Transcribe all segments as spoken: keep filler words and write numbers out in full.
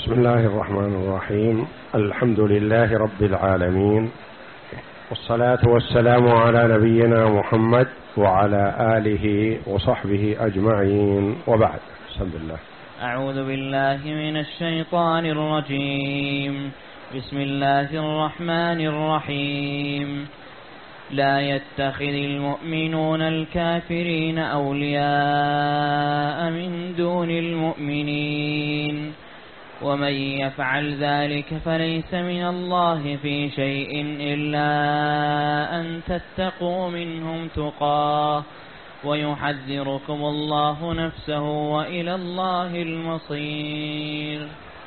بسم الله الرحمن الرحيم. الحمد لله رب العالمين، والصلاة والسلام على نبينا محمد وعلى آله وصحبه أجمعين، وبعد. بسم الله. أعوذ بالله من الشيطان الرجيم. بسم الله الرحمن الرحيم. لا يتخذ المؤمنون الكافرين أولياء من دون المؤمنين، ومن يفعل ذلك فليس من الله في شيء إلا أن تتقوا منهم تقاه ويحذركم الله نفسه وإلى الله المصير.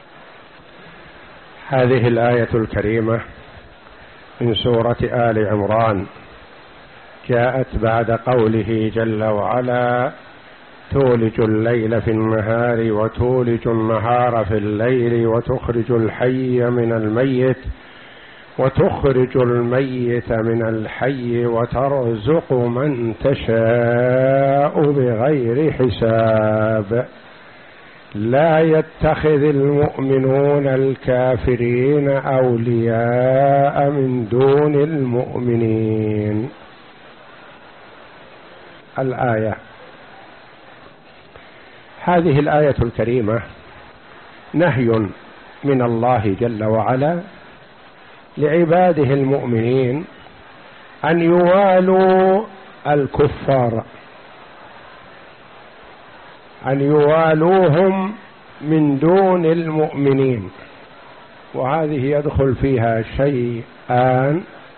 هذه الآية الكريمة من سورة آل عمران جاءت بعد قوله جل وعلا: تولج الليل في النهار وتولج النهار في الليل وتخرج الحي من الميت وتخرج الميت من الحي وترزق من تشاء بغير حساب. لا يتخذ المؤمنون الكافرين أولياء من دون المؤمنين. الآية. هذه الآية الكريمة نهي من الله جل وعلا لعباده المؤمنين أن يوالوا الكفار، أن يوالوهم من دون المؤمنين، وهذه يدخل فيها شيئان: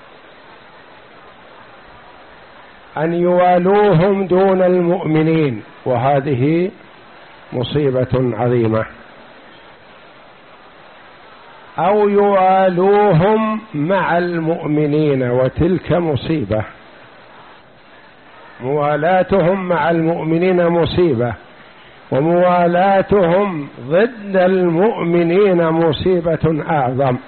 أن يوالوهم دون المؤمنين، وهذه مصيبة عظيمة، أو يوالوهم مع المؤمنين، وتلك مصيبة. موالاتهم مع المؤمنين مصيبة، وموالاتهم ضد المؤمنين مصيبة أعظم.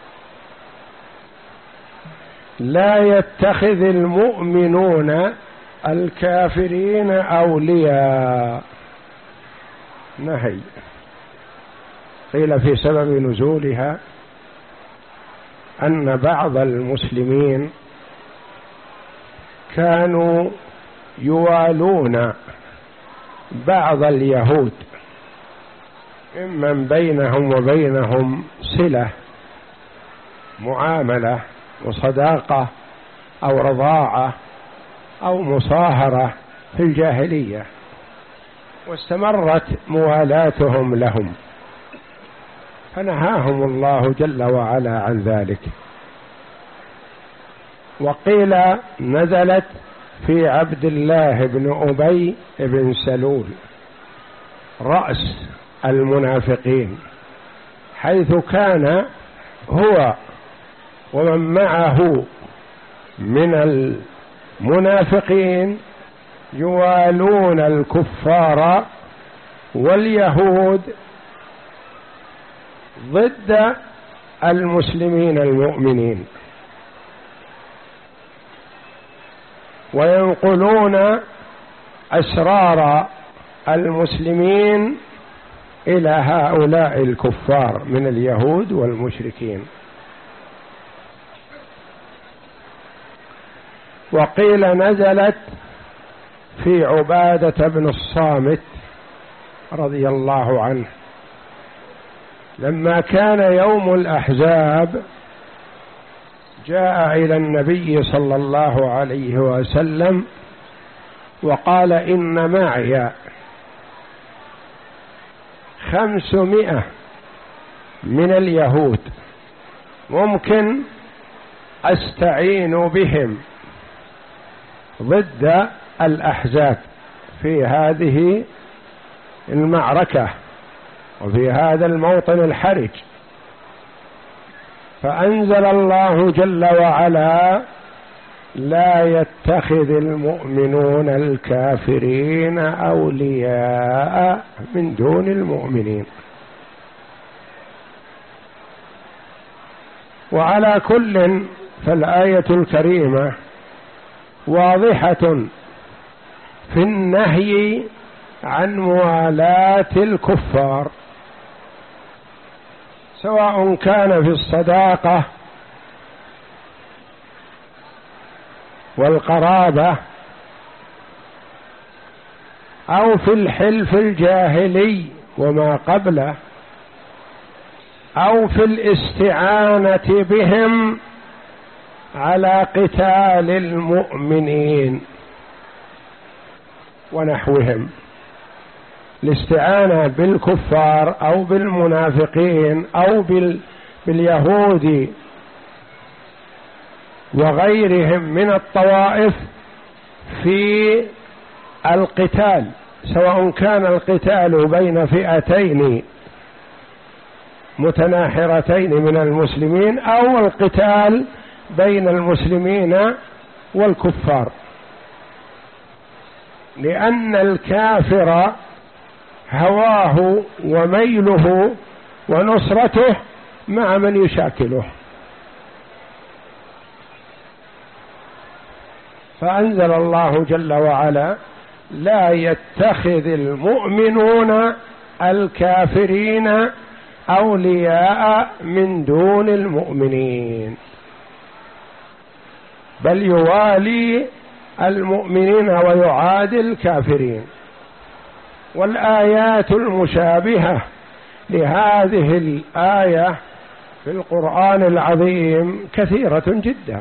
لا يتخذ المؤمنون الكافرين أولياء. نهي. قيل في سبب نزولها أن بعض المسلمين كانوا يوالون بعض اليهود ممن بينهم وبينهم صلة، معاملة وصداقة أو رضاعة أو مصاهرة في الجاهلية، واستمرت موالاتهم لهم، فنهاهم الله جل وعلا عن ذلك. وقيل نزلت في عبد الله بن أبي بن سلول رأس المنافقين، حيث كان هو ومن معه من المنافقين يوالون الكفار واليهود ضد المسلمين المؤمنين، وينقلون أسرار المسلمين إلى هؤلاء الكفار من اليهود والمشركين. وقيل نزلت في عبادة بن الصامت رضي الله عنه، لما كان يوم الأحزاب جاء إلى النبي صلى الله عليه وسلم وقال: إن معي خمسمائة من اليهود، ممكن أستعين بهم ضد الأحزاب في هذه المعركة وفي هذا الموطن الحرج. فأنزل الله جل وعلا: لا يتخذ المؤمنون الكافرين أولياء من دون المؤمنين. وعلى كل، فالآية الكريمة واضحة في النهي عن موالاة الكفار، سواء كان في الصداقة والقرابة أو في الحلف الجاهلي وما قبله أو في الاستعانة بهم على قتال المؤمنين ونحوهم. الاستعانة بالكفار أو بالمنافقين أو باليهود وغيرهم من الطوائف في القتال، سواء كان القتال بين فئتين متناحرتين من المسلمين أو القتال بين المسلمين والكفار، لأن الكافر هواه وميله ونصرته مع من يشاكله. فأنزل الله جل وعلا: لا يتخذ المؤمنون الكافرين أولياء من دون المؤمنين، بل يوالي المؤمنين ويعادي الكافرين. والآيات المشابهة لهذه الآية في القرآن العظيم كثيرة جدا.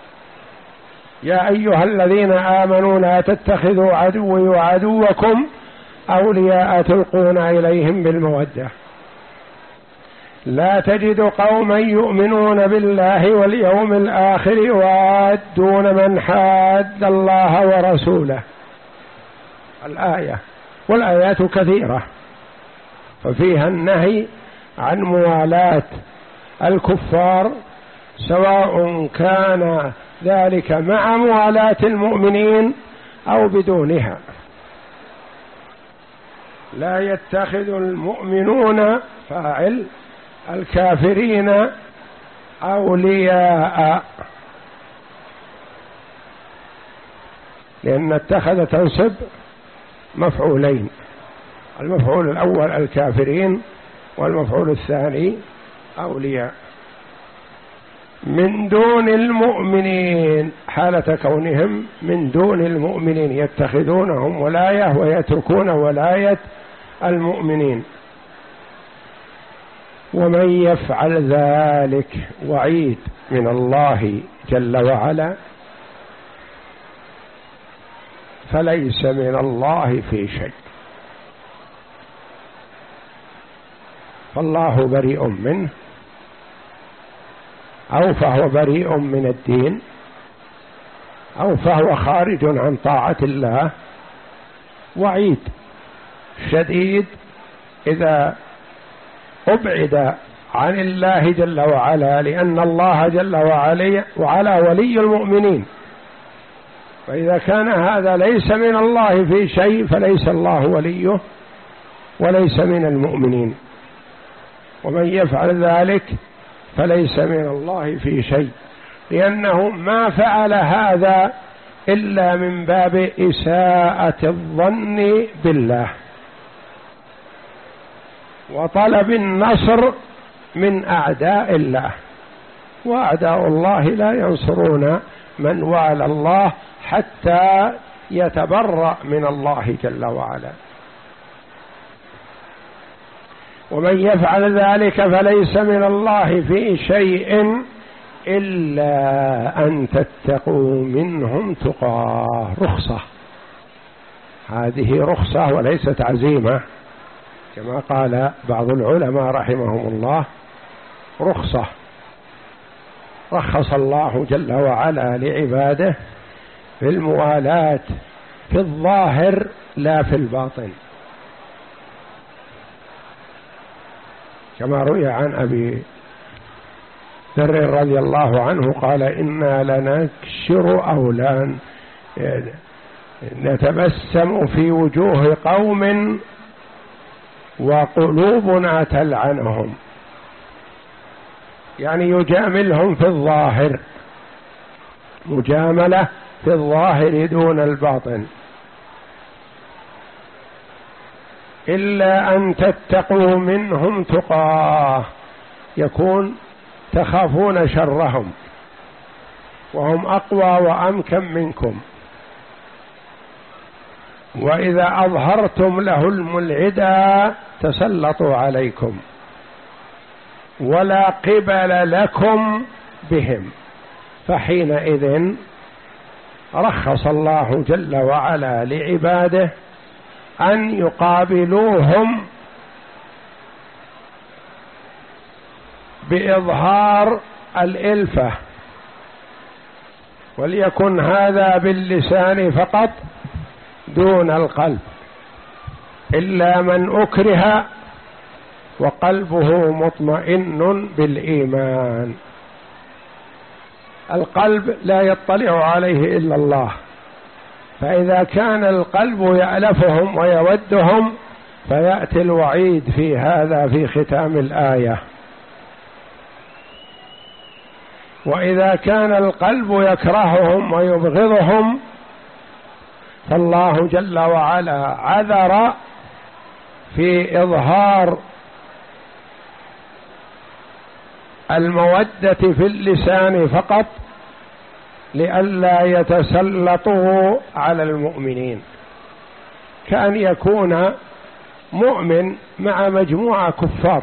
يا أيها الذين آمنوا لا تتخذوا عدوي وعدوكم أولياء تلقون إليهم بالمودة. لا تجد قوما يؤمنون بالله واليوم الآخر يوادون من حاد الله ورسوله. الآية، والآيات كثيرة، ففيها النهي عن موالاة الكفار، سواء كان ذلك مع موالاة المؤمنين أو بدونها. لا يتخذ المؤمنون فاعل الكافرين أولياء، لأن اتخذ تنصب مفعولين، المفعول الأول الكافرين والمفعول الثاني أولياء، من دون المؤمنين، حالة كونهم من دون المؤمنين، يتخذونهم ولاية ويتركون ولاية المؤمنين. ومن يفعل ذلك، وعيد من الله جل وعلا، فليس من الله في شيء، فالله بريء منه، أو فهو بريء من الدين، أو فهو خارج عن طاعة الله. وعيد شديد إذا أبعد عن الله جل وعلا، لأن الله جل وعلا ولي المؤمنين، فإذا كان هذا ليس من الله في شيء فليس الله وليه وليس من المؤمنين. ومن يفعل ذلك فليس من الله في شيء، لأنه ما فعل هذا إلا من باب إساءة الظن بالله وطلب النصر من أعداء الله، وأعداء الله لا ينصرون من والى الله حتى يتبرأ من الله جل وعلا. ومن يفعل ذلك فليس من الله في شيء إلا أن تتقوا منهم تقاه. رخصة، هذه رخصة وليست عزيمة، كما قال بعض العلماء رحمهم الله: رخصة رخص الله جل وعلا لعباده في الموالاة في الظاهر لا في الباطن، كما روي عن أبي ذر رضي الله عنه قال: إنا لنكشر أو لا نتبسم في وجوه قوم وقلوبنا تلعنهم، يعني يجاملهم في الظاهر، مجاملة في الظاهر دون الباطن. إلا أن تتقوا منهم تقاه، يكون تخافون شرهم وهم أقوى وأمكن منكم، وإذا أظهرتم لهم العدا تسلطوا عليكم ولا قبل لكم بهم، فحينئذ رخص الله جل وعلا لعباده أن يقابلوهم بإظهار الإلفة، وليكن هذا باللسان فقط دون القلب، إلا من أكره وقلبه مطمئن بالإيمان. القلب لا يطلع عليه إلا الله، فإذا كان القلب يألفهم ويودهم فيأتي الوعيد في هذا في ختام الآية. وإذا كان القلب يكرههم ويبغضهم فالله جل وعلا عذر في إظهار المودة في اللسان فقط لئلا يتسلطوا على المؤمنين، كأن يكون مؤمن مع مجموعة كفار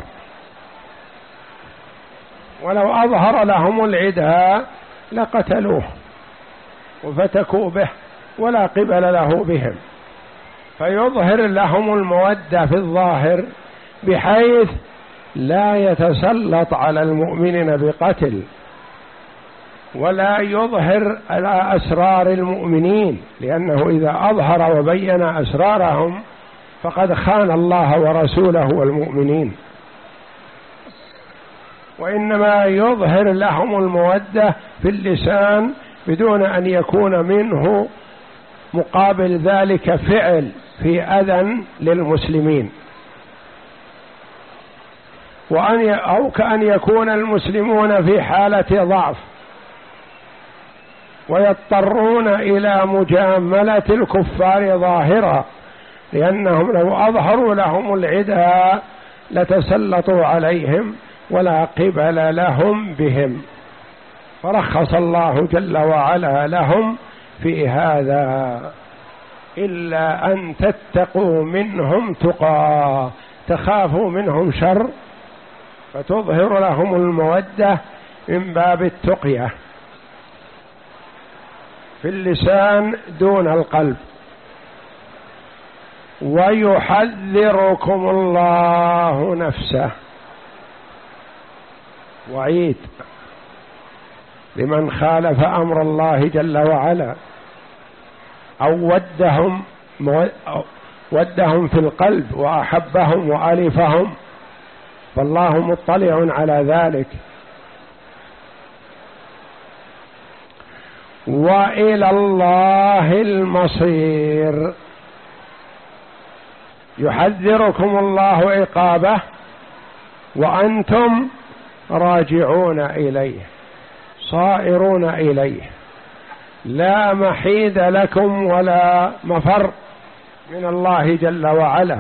ولو أظهر لهم العداء لقتلوه وفتكوا به ولا قبل له بهم، فيظهر لهم المودة في الظاهر بحيث لا يتسلط على المؤمنين بقتل ولا يظهر على أسرار المؤمنين، لأنه إذا أظهر وبين أسرارهم فقد خان الله ورسوله والمؤمنين، وإنما يظهر لهم المودة في اللسان بدون أن يكون منه مقابل ذلك فعل في أذى للمسلمين، وأن أو كأن يكون المسلمون في حالة ضعف ويضطرون إلى مجاملة الكفار ظاهرا، لأنهم لو أظهروا لهم العداء لتسلطوا عليهم ولا قبل لهم بهم، فرخص الله جل وعلا لهم في هذا، إلا أن تتقوا منهم تقى، تخافوا منهم شر فتظهر لهم المودة من باب التقية في اللسان دون القلب. ويحذركم الله نفسه، وعيد لمن خالف أمر الله جل وعلا أو ودهم ودهم في القلب وأحبهم وألفهم، فالله مطلع على ذلك. وإلى الله المصير، يحذركم الله عقابه وأنتم راجعون إليه صائرون إليه، لا محيد لكم ولا مفر من الله جل وعلا،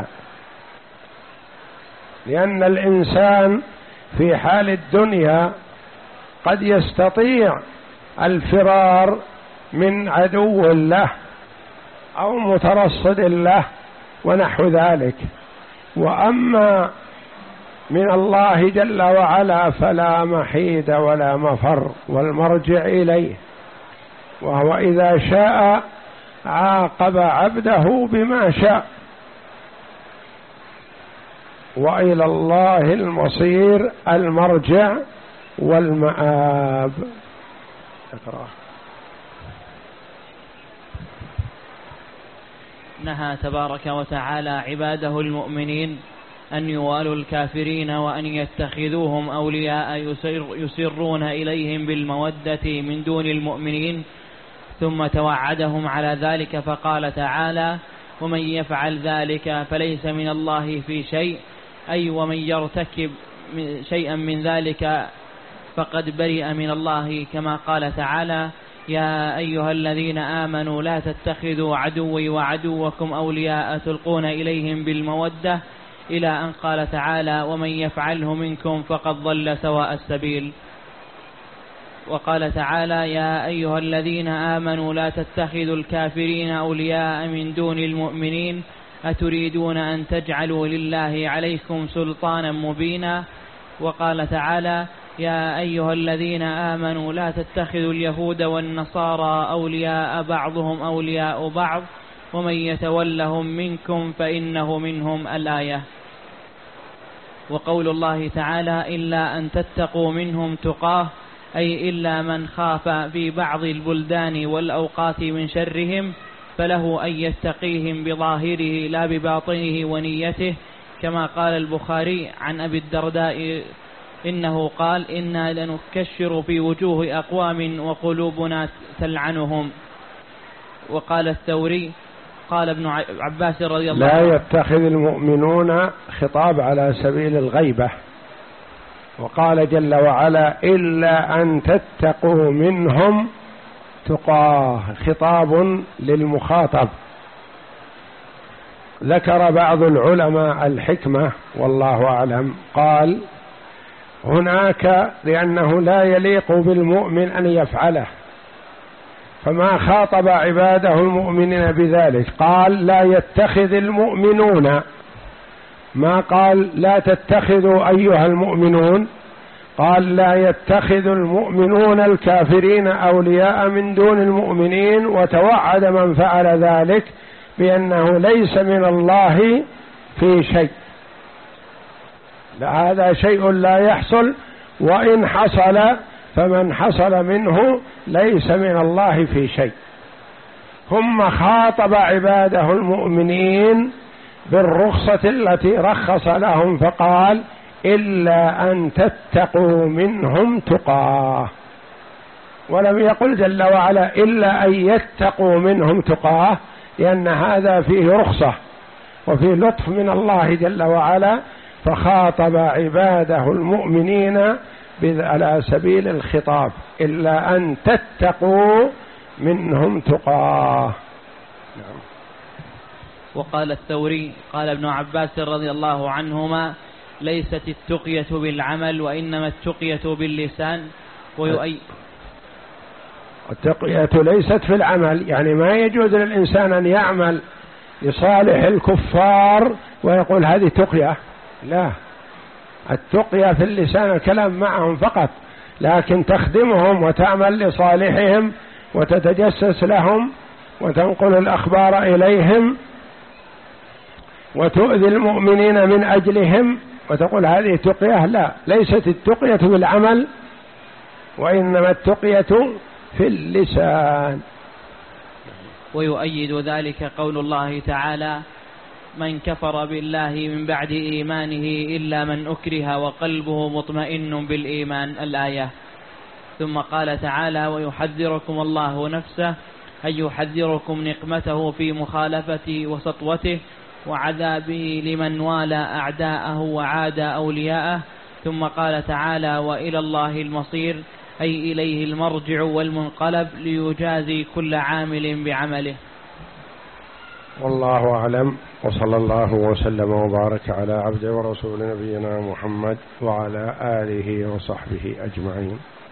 لأن الإنسان في حال الدنيا قد يستطيع الفرار من عدو له أو مترصد له ونحو ذلك، وأما من الله جل وعلا فلا محيد ولا مفر، والمرجع إليه، وهو إذا شاء عاقب عبده بما شاء. وإلى الله المصير، المرجع والمآب. اقرأ. نهى تبارك وتعالى عباده المؤمنين أن يوالوا الكافرين وأن يتخذوهم أولياء يسر يسرون إليهم بالمودة من دون المؤمنين، ثم توعدهم على ذلك فقال تعالى: ومن يفعل ذلك فليس من الله في شيء، أي ومن يرتكب شيئا من ذلك فقد برئ من الله، كما قال تعالى: يا أيها الذين آمنوا لا تتخذوا عدوي وعدوكم أولياء تلقون إليهم بالمودة إلى أن قال تعالى ومن يفعله منكم فقد ضل سواء السبيل. وقال تعالى يا أيها الذين آمنوا لا تتخذوا الكافرين أولياء من دون المؤمنين أتريدون أن تجعلوا لله عليكم سلطانا مبينا. وقال تعالى يا أيها الذين آمنوا لا تتخذوا اليهود والنصارى أولياء بعضهم أولياء بعض ومن يتولهم منكم فإنه منهم الآية. وقول الله تعالى إلا أن تتقوا منهم تقاه أي إلا من خاف في بعض البلدان والأوقات من شرهم فله أن يتقيهم بظاهره لا بباطنه ونيته، كما قال البخاري عن أبي الدرداء إنه قال إنا لنكشر في وجوه أقوام وقلوبنا تلعنهم. وقال الثوري قال ابن عباس رضي الله عنه لا يتخذ المؤمنون خطاب على سبيل الغيبة، وقال جل وعلا إلا أن تتقوا منهم تقاه، خطاب للمخاطب. ذكر بعض العلماء الحكمة والله أعلم، قال هناك لأنه لا يليق بالمؤمن أن يفعله فما خاطب عباده المؤمنين بذلك، قال لا يتخذ المؤمنون، ما قال لا تتخذوا أيها المؤمنون، قال لا يتخذ المؤمنون الكافرين أولياء من دون المؤمنين، وتوعد من فعل ذلك بأنه ليس من الله في شيء، هذا شيء لا يحصل، وإن حصل فمن حصل منه ليس من الله في شيء. ثم خاطب عباده المؤمنين بالرخصة التي رخص لهم فقال إلا أن تتقوا منهم تقاه، ولم يقل جل وعلا إلا أن يتقوا منهم تقاه، لأن هذا فيه رخصة وفيه لطف من الله جل وعلا، فخاطب عباده المؤمنين على سبيل الخطاب إلا أن تتقوا منهم تقاه. نعم. وقال الثوري قال ابن عباس رضي الله عنهما ليست التقية بالعمل وإنما التقية باللسان. ويؤي التقية ليست في العمل، يعني ما يجوز للإنسان أن يعمل لصالح الكفار ويقول هذه تقية، لا، التقية في اللسان الكلام معهم فقط، لكن تخدمهم وتعمل لصالحهم وتتجسس لهم وتنقل الأخبار إليهم وتؤذي المؤمنين من أجلهم وتقول هذه تقية، لا، ليست التقية بالعمل وإنما التقية في اللسان. ويؤيد ذلك قول الله تعالى من كفر بالله من بعد إيمانه إلا من أكره وقلبه مطمئن بالإيمان الآية. ثم قال تعالى ويحذركم الله نفسه أي يحذركم نقمته في مخالفة وسطوته وعذابه لمن والى أعداءه وعاد أولياءه. ثم قال تعالى وإلى الله المصير أي إليه المرجع والمنقلب ليجازي كل عامل بعمله. والله أعلم، وصلى الله وسلم وبارك على عبده ورسول نبينا محمد وعلى آله وصحبه أجمعين.